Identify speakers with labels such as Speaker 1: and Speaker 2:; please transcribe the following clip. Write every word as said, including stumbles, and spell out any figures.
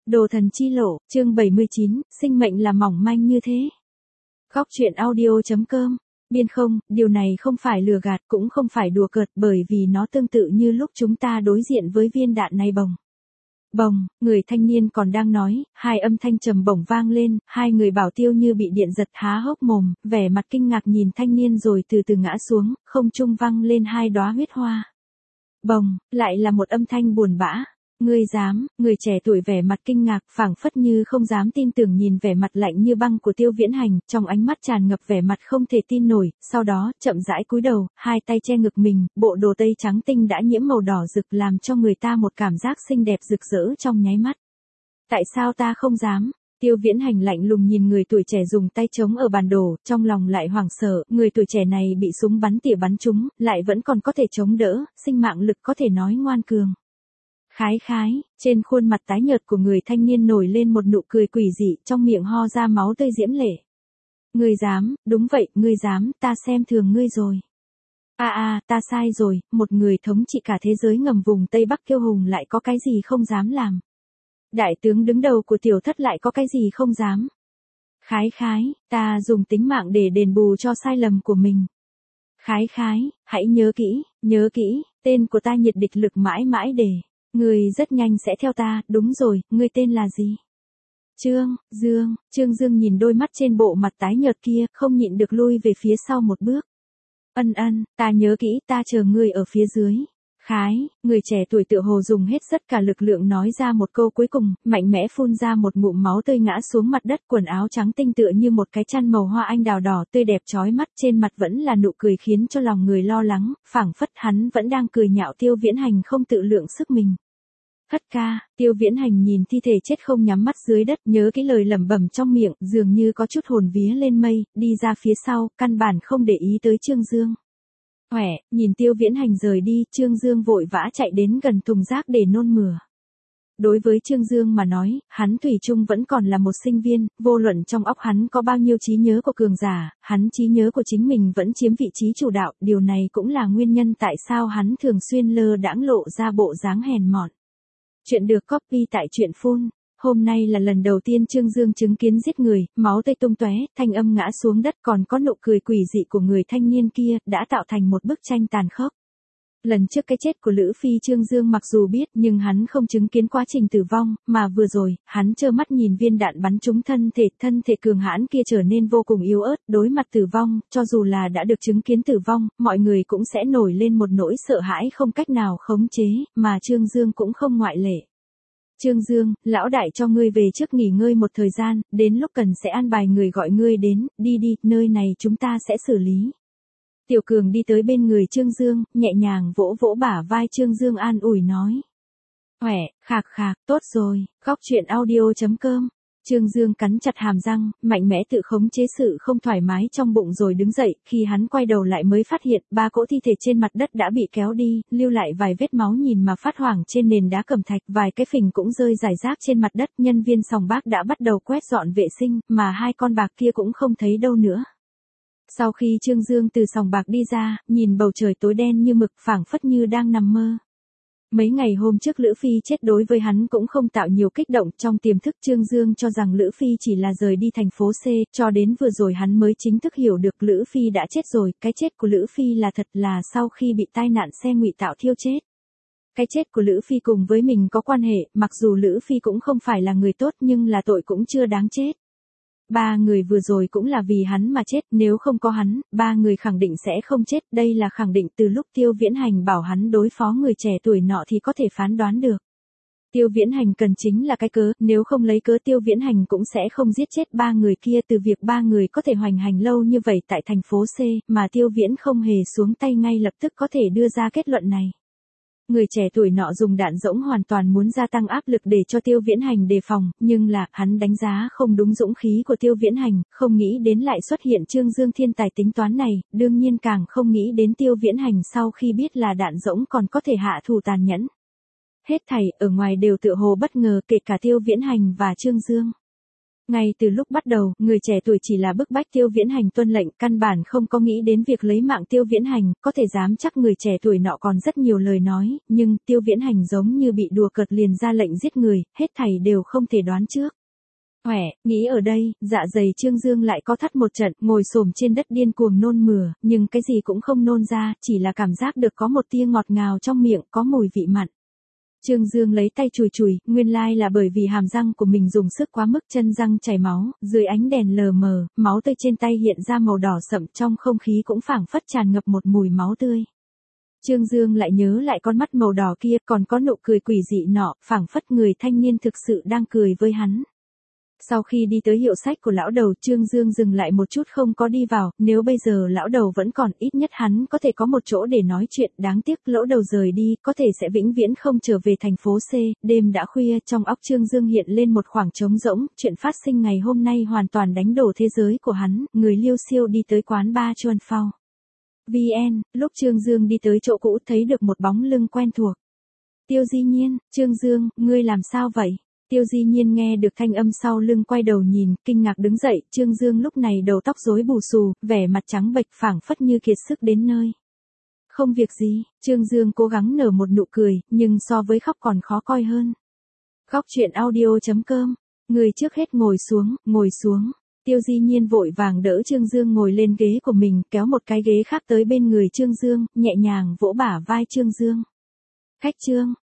Speaker 1: Đồ thần chi lộ, chương bảy mươi chín, sinh mệnh là mỏng manh như thế. Góc truyện audio.com. Biên không, điều này không phải lừa gạt cũng không phải đùa cợt bởi vì nó tương tự như lúc chúng ta đối diện với viên đạn này bồng. Bồng, người thanh niên còn đang nói, hai âm thanh trầm bổng vang lên, hai người bảo tiêu như bị điện giật há hốc mồm, vẻ mặt kinh ngạc nhìn thanh niên rồi từ từ ngã xuống, không trung văng lên hai đóa huyết hoa. Bồng, lại là một âm thanh buồn bã. Ngươi dám, người trẻ tuổi vẻ mặt kinh ngạc, phảng phất như không dám tin tưởng nhìn vẻ mặt lạnh như băng của Tiêu Viễn Hành, trong ánh mắt tràn ngập vẻ mặt không thể tin nổi, sau đó, chậm rãi cúi đầu, hai tay che ngực mình, bộ đồ tây trắng tinh đã nhiễm màu đỏ rực làm cho người ta một cảm giác xinh đẹp rực rỡ trong nháy mắt. Tại sao ta không dám? Tiêu Viễn Hành lạnh lùng nhìn người tuổi trẻ dùng tay chống ở bàn đồ, trong lòng lại hoảng sợ, người tuổi trẻ này bị súng bắn tỉa bắn trúng, lại vẫn còn có thể chống đỡ, sinh mạng lực có thể nói ngoan cường. Khái khái, trên khuôn mặt tái nhợt của người thanh niên nổi lên một nụ cười quỷ dị, trong miệng ho ra máu tươi diễm lệ. Ngươi dám, đúng vậy, ngươi dám, ta xem thường ngươi rồi. A à, a, à, ta sai rồi, một người thống trị cả thế giới ngầm vùng Tây Bắc kiêu hùng lại có cái gì không dám làm. Đại tướng đứng đầu của tiểu thất lại có cái gì không dám. Khái khái, ta dùng tính mạng để đền bù cho sai lầm của mình. Khái khái, hãy nhớ kỹ, nhớ kỹ, tên của ta nhiệt địch lực mãi mãi để. Ngươi rất nhanh sẽ theo ta, đúng rồi, ngươi tên là gì? Trương, Dương, Trương Dương nhìn đôi mắt trên bộ mặt tái nhợt kia, không nhịn được lui về phía sau một bước. Ân ân, ta nhớ kỹ, ta chờ ngươi ở phía dưới. Khái, người trẻ tuổi tựa hồ dùng hết tất cả lực lượng nói ra một câu cuối cùng, mạnh mẽ phun ra một ngụm máu tươi ngã xuống mặt đất, quần áo trắng tinh tựa như một cái chăn màu hoa anh đào đỏ tươi đẹp chói mắt, trên mặt vẫn là nụ cười khiến cho lòng người lo lắng, phảng phất hắn vẫn đang cười nhạo Tiêu Viễn Hành không tự lượng sức mình. Hất ca, Tiêu Viễn Hành nhìn thi thể chết không nhắm mắt dưới đất, nhớ cái lời lẩm bẩm trong miệng, dường như có chút hồn vía lên mây, đi ra phía sau, căn bản không để ý tới Trương Dương. Hỏe, nhìn Tiêu Viễn Hành rời đi, Trương Dương vội vã chạy đến gần thùng rác để nôn mửa. Đối với Trương Dương mà nói, hắn thủy chung vẫn còn là một sinh viên, vô luận trong óc hắn có bao nhiêu trí nhớ của cường giả, hắn trí nhớ của chính mình vẫn chiếm vị trí chủ đạo, điều này cũng là nguyên nhân tại sao hắn thường xuyên lơ đãng lộ ra bộ dáng hèn mọn. Chuyện được copy tại truyện phun. Hôm nay là lần đầu tiên Trương Dương chứng kiến giết người, máu tươi tung tóe, thanh âm ngã xuống đất còn có nụ cười quỷ dị của người thanh niên kia, đã tạo thành một bức tranh tàn khốc. Lần trước cái chết của Lữ Phi Trương Dương mặc dù biết nhưng hắn không chứng kiến quá trình tử vong, mà vừa rồi, hắn trơ mắt nhìn viên đạn bắn trúng thân thể, thân thể cường hãn kia trở nên vô cùng yếu ớt, đối mặt tử vong, cho dù là đã được chứng kiến tử vong, mọi người cũng sẽ nổi lên một nỗi sợ hãi không cách nào khống chế, mà Trương Dương cũng không ngoại lệ. Trương Dương, lão đại cho ngươi về trước nghỉ ngơi một thời gian, đến lúc cần sẽ an bài người gọi ngươi đến, đi đi, nơi này chúng ta sẽ xử lý. Tiểu Cường đi tới bên người Trương Dương, nhẹ nhàng vỗ vỗ bả vai Trương Dương an ủi nói. Khỏe, khạc khạc, tốt rồi, góc truyện audio.com. Trương Dương cắn chặt hàm răng, mạnh mẽ tự khống chế sự không thoải mái trong bụng rồi đứng dậy, khi hắn quay đầu lại mới phát hiện ba cỗ thi thể trên mặt đất đã bị kéo đi, lưu lại vài vết máu nhìn mà phát hoảng trên nền đá cẩm thạch, vài cái phình cũng rơi rải rác trên mặt đất, nhân viên sòng bạc đã bắt đầu quét dọn vệ sinh, mà hai con bạc kia cũng không thấy đâu nữa. Sau khi Trương Dương từ sòng bạc đi ra, nhìn bầu trời tối đen như mực phảng phất như đang nằm mơ. Mấy ngày hôm trước Lữ Phi chết đối với hắn cũng không tạo nhiều kích động, trong tiềm thức Trương Dương cho rằng Lữ Phi chỉ là rời đi thành phố C, cho đến vừa rồi hắn mới chính thức hiểu được Lữ Phi đã chết rồi, cái chết của Lữ Phi là thật là sau khi bị tai nạn xe ngụy tạo thiêu chết. Cái chết của Lữ Phi cùng với mình có quan hệ, mặc dù Lữ Phi cũng không phải là người tốt nhưng là tội cũng chưa đáng chết. Ba người vừa rồi cũng là vì hắn mà chết, nếu không có hắn, ba người khẳng định sẽ không chết, đây là khẳng định từ lúc Tiêu Viễn Hành bảo hắn đối phó người trẻ tuổi nọ thì có thể phán đoán được. Tiêu Viễn Hành cần chính là cái cớ, nếu không lấy cớ Tiêu Viễn Hành cũng sẽ không giết chết ba người kia, từ việc ba người có thể hoành hành lâu như vậy tại thành phố C, mà Tiêu Viễn không hề xuống tay ngay lập tức có thể đưa ra kết luận này. Người trẻ tuổi nọ dùng đạn rỗng hoàn toàn muốn gia tăng áp lực để cho Tiêu Viễn Hành đề phòng, nhưng là, hắn đánh giá không đúng dũng khí của Tiêu Viễn Hành, không nghĩ đến lại xuất hiện Trương Dương thiên tài tính toán này, đương nhiên càng không nghĩ đến Tiêu Viễn Hành sau khi biết là đạn rỗng còn có thể hạ thủ tàn nhẫn. Hết thảy, ở ngoài đều tựa hồ bất ngờ kể cả Tiêu Viễn Hành và Trương Dương. Ngay từ lúc bắt đầu, người trẻ tuổi chỉ là bức bách Tiêu Viễn Hành tuân lệnh, căn bản không có nghĩ đến việc lấy mạng Tiêu Viễn Hành, có thể dám chắc người trẻ tuổi nọ còn rất nhiều lời nói, nhưng Tiêu Viễn Hành giống như bị đùa cợt liền ra lệnh giết người, hết thảy đều không thể đoán trước. Khỏe, nghĩ ở đây, dạ dày Trương Dương lại có thắt một trận, ngồi xổm trên đất điên cuồng nôn mửa, nhưng cái gì cũng không nôn ra, chỉ là cảm giác được có một tia ngọt ngào trong miệng, có mùi vị mặn. Trương Dương lấy tay chùi chùi, nguyên lai là bởi vì hàm răng của mình dùng sức quá mức chân răng chảy máu, dưới ánh đèn lờ mờ, máu tươi trên tay hiện ra màu đỏ sậm, trong không khí cũng phảng phất tràn ngập một mùi máu tươi. Trương Dương lại nhớ lại con mắt màu đỏ kia, còn có nụ cười quỷ dị nọ, phảng phất người thanh niên thực sự đang cười với hắn. Sau khi đi tới hiệu sách của lão đầu, Trương Dương dừng lại một chút không có đi vào, nếu bây giờ lão đầu vẫn còn, ít nhất hắn có thể có một chỗ để nói chuyện, đáng tiếc lão đầu rời đi, có thể sẽ vĩnh viễn không trở về thành phố C, đêm đã khuya, trong óc Trương Dương hiện lên một khoảng trống rỗng, chuyện phát sinh ngày hôm nay hoàn toàn đánh đổ thế giới của hắn, người liêu siêu đi tới quán bar Chuan Phao. vê en, lúc Trương Dương đi tới chỗ cũ thấy được một bóng lưng quen thuộc. Tiêu Di Nhiên, Trương Dương, ngươi làm sao vậy? Tiêu Di Nhiên nghe được thanh âm sau lưng quay đầu nhìn, kinh ngạc đứng dậy, Trương Dương lúc này đầu tóc rối bù xù, vẻ mặt trắng bệch phảng phất như kiệt sức đến nơi. Không việc gì, Trương Dương cố gắng nở một nụ cười, nhưng so với khóc còn khó coi hơn. Khóc chuyện audio chấm com, người trước hết ngồi xuống, ngồi xuống. Tiêu Di Nhiên vội vàng đỡ Trương Dương ngồi lên ghế của mình, kéo một cái ghế khác tới bên người Trương Dương, nhẹ nhàng vỗ bả vai Trương Dương. Khách Trương,